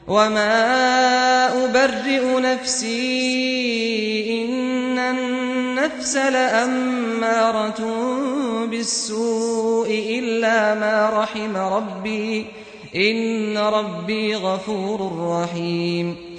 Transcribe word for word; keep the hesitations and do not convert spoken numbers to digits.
وما أبرئ نفسي إن النفس لأمارة بالسوء إلا ما رحم ربي إن ربي غفور رحيم